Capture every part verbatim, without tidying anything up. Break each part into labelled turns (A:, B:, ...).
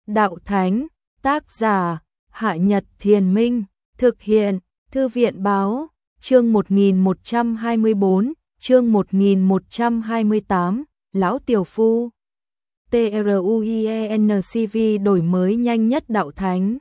A: Đạo Thánh, tác giả, Hạ Nhật Thiền Minh, thực hiện, Thư viện Báo, chương một nghìn một trăm hai mươi tư, chương một nghìn một trăm hai mươi tám, Lão Tiểu Phu. TRUIENCV đổi mới nhanh nhất Đạo Thánh.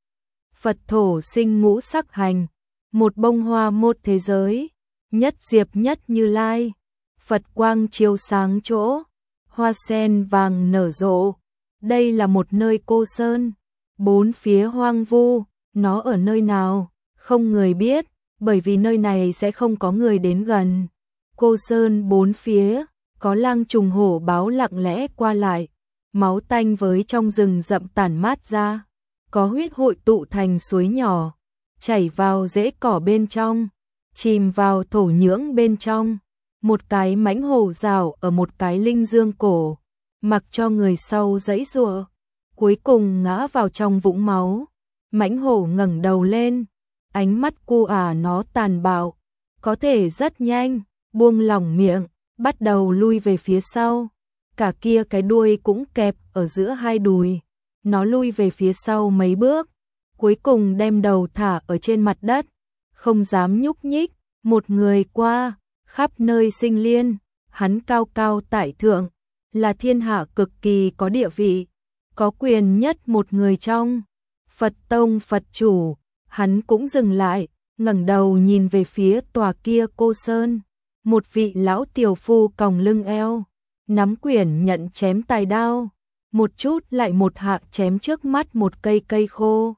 A: Phật thổ sinh ngũ sắc hành, một bông hoa một thế giới, nhất diệp nhất Như Lai, Phật quang chiếu sáng chỗ, hoa sen vàng nở rộ. Đây là một nơi cô sơn, bốn phía hoang vu, nó ở nơi nào, không người biết, bởi vì nơi này sẽ không có người đến gần. Cô sơn bốn phía, có lang trùng hổ báo lặng lẽ qua lại, máu tanh với trong rừng rậm tản mát ra, có huyết hội tụ thành suối nhỏ, chảy vào rễ cỏ bên trong, chìm vào thổ nhưỡng bên trong. Một cái mãnh hổ rào ở một cái linh dương cổ, mặc cho người sau giãy giụa, cuối cùng ngã vào trong vũng máu. Mãnh hổ ngẩng đầu lên, ánh mắt cu ả nó tàn bạo, có thể rất nhanh, buông lỏng miệng, bắt đầu lui về phía sau. Cả kia cái đuôi cũng kẹp ở giữa hai đùi, nó lui về phía sau mấy bước, cuối cùng đem đầu thả ở trên mặt đất, không dám nhúc nhích. Một người qua, khắp nơi sinh liên, hắn cao cao tại thượng, là thiên hạ cực kỳ có địa vị, có quyền nhất một người trong Phật tông Phật chủ. Hắn cũng dừng lại, ngẩng đầu nhìn về phía tòa kia cô sơn, một vị lão tiểu phu còng lưng eo, nắm quyển nhận chém tài đao, một chút lại một hạ chém trước mắt một cây cây khô.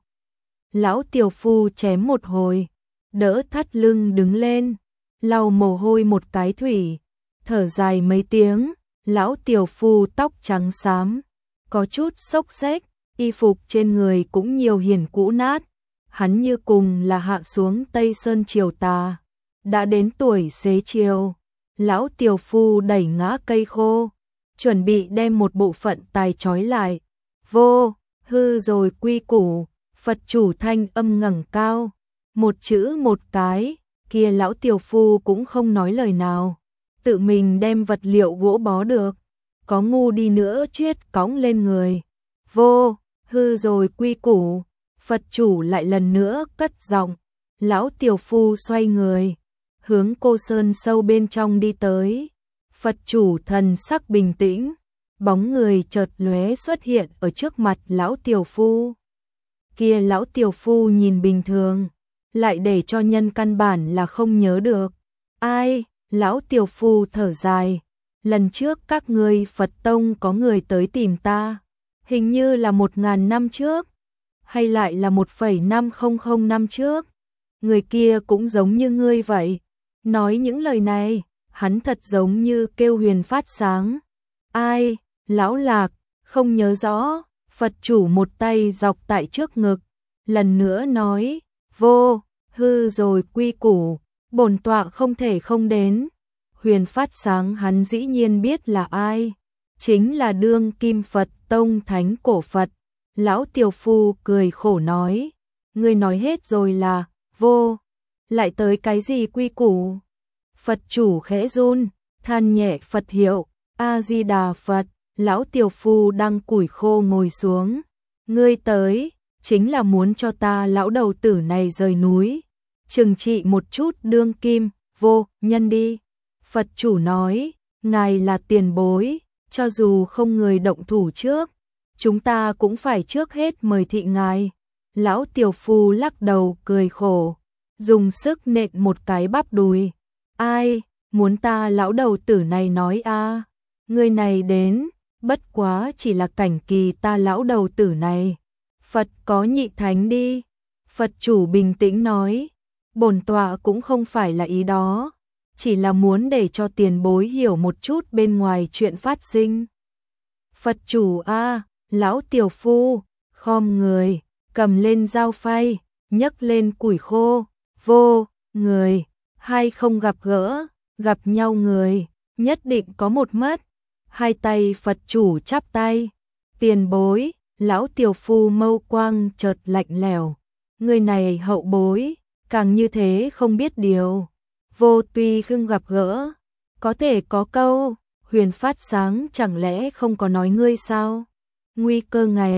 A: Lão tiểu phu chém một hồi, đỡ thắt lưng đứng lên, lau mồ hôi một cái thủy, thở dài mấy tiếng. Lão tiểu phu tóc trắng xám, có chút xốc xếch, y phục trên người cũng nhiều hiển cũ nát. Hắn như cùng là hạ xuống Tây Sơn chiều tà, đã đến tuổi xế chiều. Lão tiểu phu đẩy ngã cây khô, chuẩn bị đem một bộ phận tài trói lại. Vô, hư rồi quy củ, Phật chủ thanh âm ngẩng cao, một chữ một cái, kia lão tiểu phu cũng không nói lời nào, tự mình đem vật liệu gỗ bó được, có ngu đi nữa chuyết cõng lên người. Vô, hư rồi quy củ, Phật chủ lại lần nữa cất giọng. Lão tiểu phu xoay người, hướng cô sơn sâu bên trong đi tới. Phật chủ thần sắc bình tĩnh, bóng người chợt lóe xuất hiện ở trước mặt lão tiểu phu. Kia lão tiểu phu nhìn bình thường, lại để cho nhân căn bản là không nhớ được. Ai? Lão tiểu phu thở dài, lần trước các ngươi Phật tông có người tới tìm ta, hình như là một ngàn năm trước, hay lại là một phẩy năm không không năm trước. Người kia cũng giống như ngươi vậy. Nói những lời này, hắn thật giống như kêu huyền phát sáng. Ai? Lão Lạc, không nhớ rõ. Phật chủ một tay dọc tại trước ngực, lần nữa nói, vô, hư rồi quy củ, bổn tọa không thể không đến. Huyền phát sáng hắn dĩ nhiên biết là ai, chính là đương kim Phật tông thánh cổ Phật. Lão tiểu phu cười khổ nói, ngươi nói hết rồi là vô, lại tới cái gì quy củ? Phật chủ khẽ run, than nhẹ Phật hiệu, A Di Đà Phật. Lão tiểu phu đang củi khô ngồi xuống, ngươi tới chính là muốn cho ta lão đầu tử này rời núi, trừng trị một chút đương kim vô nhân đi. Phật chủ nói, ngài là tiền bối, cho dù không người động thủ trước, chúng ta cũng phải trước hết mời thị ngài. Lão tiểu phu lắc đầu cười khổ, dùng sức nện một cái bắp đùi. Ai, muốn ta lão đầu tử này nói a, à, người này đến, bất quá chỉ là cảnh kỳ ta lão đầu tử này. Phật có nhị thánh đi. Phật chủ bình tĩnh nói, bổn tọa cũng không phải là ý đó, chỉ là muốn để cho tiền bối hiểu một chút bên ngoài chuyện phát sinh. Phật chủ a, à, lão tiểu phu khom người, cầm lên dao phay, nhấc lên củi khô. Vô, người, hai không gặp gỡ, gặp nhau người, nhất định có một mất. Hai tay Phật chủ chắp tay, tiền bối. Lão tiểu phu mâu quang chợt lạnh lẽo, người này hậu bối, càng như thế không biết điều. Vô tuy không gặp gỡ, có thể có câu, huyền phát sáng chẳng lẽ không có nói ngươi sao? Nguy cơ ngày,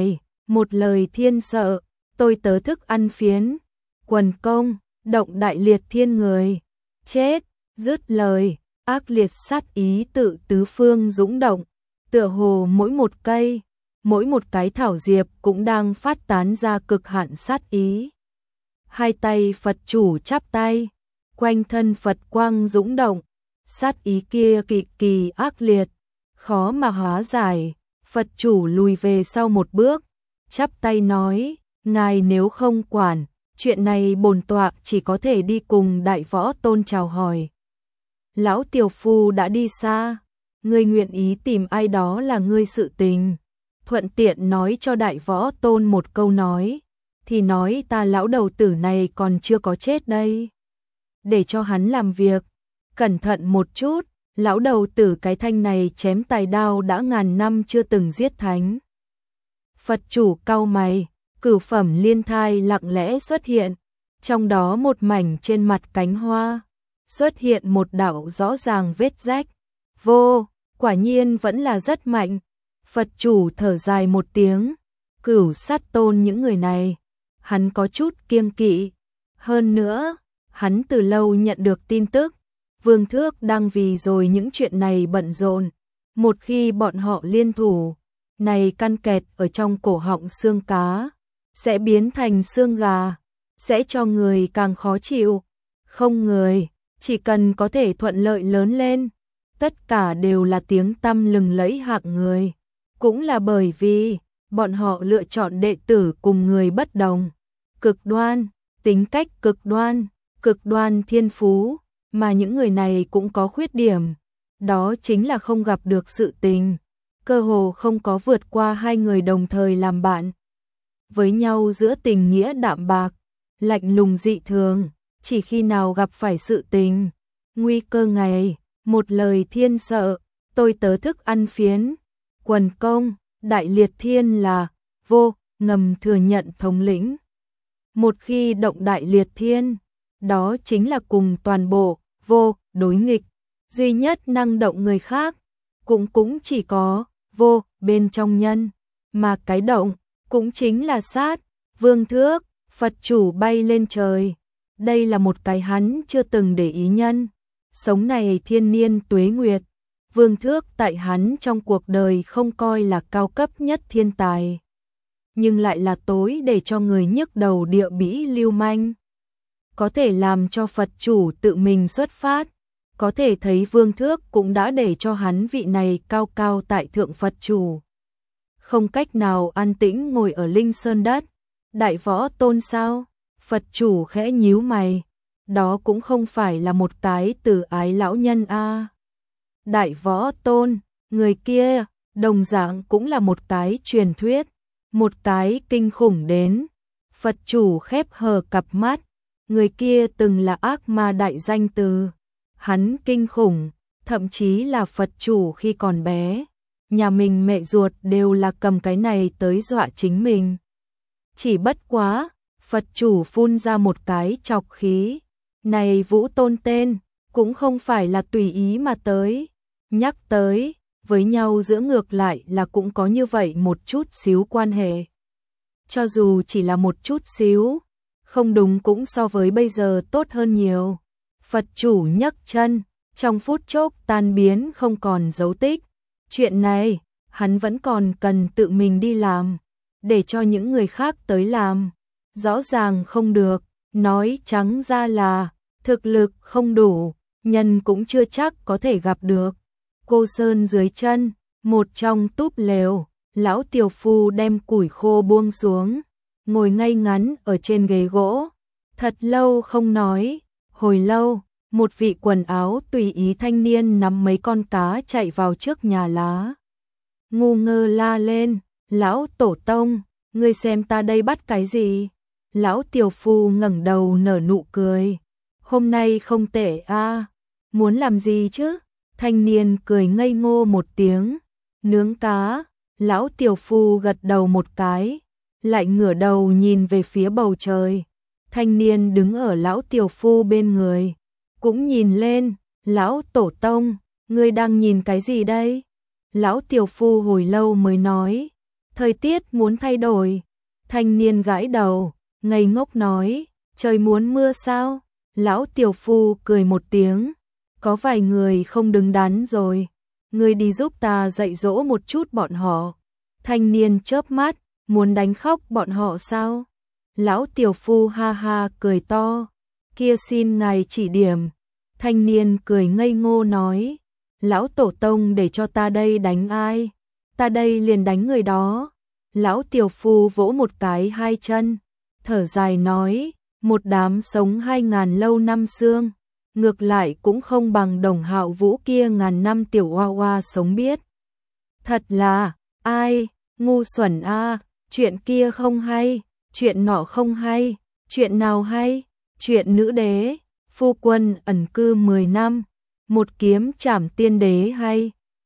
A: một lời thiên sợ, tôi tớ thức ăn phiến, quần công, động đại liệt thiên người, chết, dứt lời, ác liệt sát ý tự tứ phương dũng động, tựa hồ mỗi một cây, mỗi một cái thảo diệp cũng đang phát tán ra cực hạn sát ý. Hai tay Phật chủ chắp tay, quanh thân Phật quang dũng động, sát ý kia kỳ kỳ ác liệt, khó mà hóa giải. Phật chủ lùi về sau một bước, chắp tay nói, ngài nếu không quản, chuyện này bổn tọa chỉ có thể đi cùng Đại Võ Tôn chào hỏi. Lão tiểu phu đã đi xa, ngươi nguyện ý tìm ai đó là ngươi sự tình. Thuận tiện nói cho Đại Võ Tôn một câu nói, thì nói ta lão đầu tử này còn chưa có chết đây. Để cho hắn làm việc, cẩn thận một chút, lão đầu tử cái thanh này chém tài đao đã ngàn năm chưa từng giết thánh. Phật chủ cau mày, cửu phẩm liên thai lặng lẽ xuất hiện, trong đó một mảnh trên mặt cánh hoa, xuất hiện một đạo rõ ràng vết rách. Vô, quả nhiên vẫn là rất mạnh. Phật chủ thở dài một tiếng, cửu sát tôn những người này, hắn có chút kiêng kỵ. Hơn nữa, hắn từ lâu nhận được tin tức, Vương Thước đang vì rồi những chuyện này bận rộn. Một khi bọn họ liên thủ, này căn kẹt ở trong cổ họng xương cá, sẽ biến thành xương gà, sẽ cho người càng khó chịu. Không người, chỉ cần có thể thuận lợi lớn lên, tất cả đều là tiếng tăm lừng lẫy hạng người. Cũng là bởi vì, bọn họ lựa chọn đệ tử cùng người bất đồng, cực đoan, tính cách cực đoan, cực đoan thiên phú, mà những người này cũng có khuyết điểm, đó chính là không gặp được sự tình, cơ hồ không có vượt qua hai người đồng thời làm bạn với nhau giữa tình nghĩa đạm bạc, lạnh lùng dị thường, chỉ khi nào gặp phải sự tình, nguy cơ ngày, một lời thiên sợ, tôi tớ thức ăn phiến, quần công, đại liệt thiên là vô, ngầm thừa nhận thống lĩnh. Một khi động đại liệt thiên, đó chính là cùng toàn bộ vô đối nghịch, duy nhất năng động người khác, cũng cũng chỉ có vô bên trong nhân, mà cái động cũng chính là sát. Vương Thước, Phật chủ bay lên trời, đây là một cái hắn chưa từng để ý nhân, sống này thiên niên tuế nguyệt, Vương Thước tại hắn trong cuộc đời không coi là cao cấp nhất thiên tài, nhưng lại là tối để cho người nhức đầu địa bĩ lưu manh. Có thể làm cho Phật chủ tự mình xuất phát, có thể thấy Vương Thước cũng đã để cho hắn vị này cao cao tại thượng Phật chủ. Không cách nào an tĩnh ngồi ở Linh Sơn đất. Đại Võ Tôn sao? Phật chủ khẽ nhíu mày, đó cũng không phải là một cái từ ái lão nhân a. À. Đại Võ Tôn, người kia, đồng dạng cũng là một cái truyền thuyết, một cái kinh khủng đến. Phật chủ khép hờ cặp mắt, người kia từng là ác ma đại danh từ. Hắn kinh khủng, thậm chí là Phật chủ khi còn bé, nhà mình mẹ ruột đều là cầm cái này tới dọa chính mình. Chỉ bất quá, Phật chủ phun ra một cái chọc khí, này Vũ Tôn tên, cũng không phải là tùy ý mà tới, nhắc tới, với nhau giữa ngược lại là cũng có như vậy một chút xíu quan hệ. Cho dù chỉ là một chút xíu, không đúng cũng so với bây giờ tốt hơn nhiều. Phật chủ nhấc chân, trong phút chốc tan biến không còn dấu tích. Chuyện này, hắn vẫn còn cần tự mình đi làm, để cho những người khác tới làm. Rõ ràng không được, nói trắng ra là, thực lực không đủ, nhân cũng chưa chắc có thể gặp được. Cô Sơn dưới chân, một trong túp lều, lão tiểu phu đem củi khô buông xuống, ngồi ngay ngắn ở trên ghế gỗ. Thật lâu không nói, hồi lâu, một vị quần áo tùy ý thanh niên nắm mấy con cá chạy vào trước nhà lá. Ngu ngơ la lên, lão tổ tông, ngươi xem ta đây bắt cái gì? Lão tiểu phu ngẩng đầu nở nụ cười. Hôm nay không tệ a, à. Muốn làm gì chứ? Thanh niên cười ngây ngô một tiếng. Nướng cá. Lão tiểu phu gật đầu một cái, lại ngửa đầu nhìn về phía bầu trời. Thanh niên đứng ở lão tiểu phu bên người, cũng nhìn lên. Lão tổ tông, ngươi đang nhìn cái gì đây? Lão tiểu phu hồi lâu mới nói, Thời tiết muốn thay đổi. Thanh niên gãi đầu, ngây ngốc nói, trời muốn mưa sao? Lão tiểu phu cười một tiếng, có vài người không đứng đắn rồi, ngươi đi giúp ta dạy dỗ một chút bọn họ. Thanh niên chớp mắt, muốn đánh khóc bọn họ sao? Lão tiểu phu ha ha cười to, kia xin ngài chỉ điểm. Thanh niên cười ngây ngô nói, lão tổ tông để cho ta đây đánh ai? Ta đây liền đánh người đó. Lão tiểu phu vỗ một cái hai chân, thở dài nói, một đám sống hai ngàn lâu năm xương, ngược lại cũng không bằng Đồng Hạo Vũ kia ngàn năm tiểu oa oa sống biết. Thật là, ai, ngu xuẩn a, chuyện kia không hay, chuyện nọ không hay, chuyện nào hay, chuyện nữ đế, phu quân ẩn cư mười năm, một kiếm trảm tiên đế hay,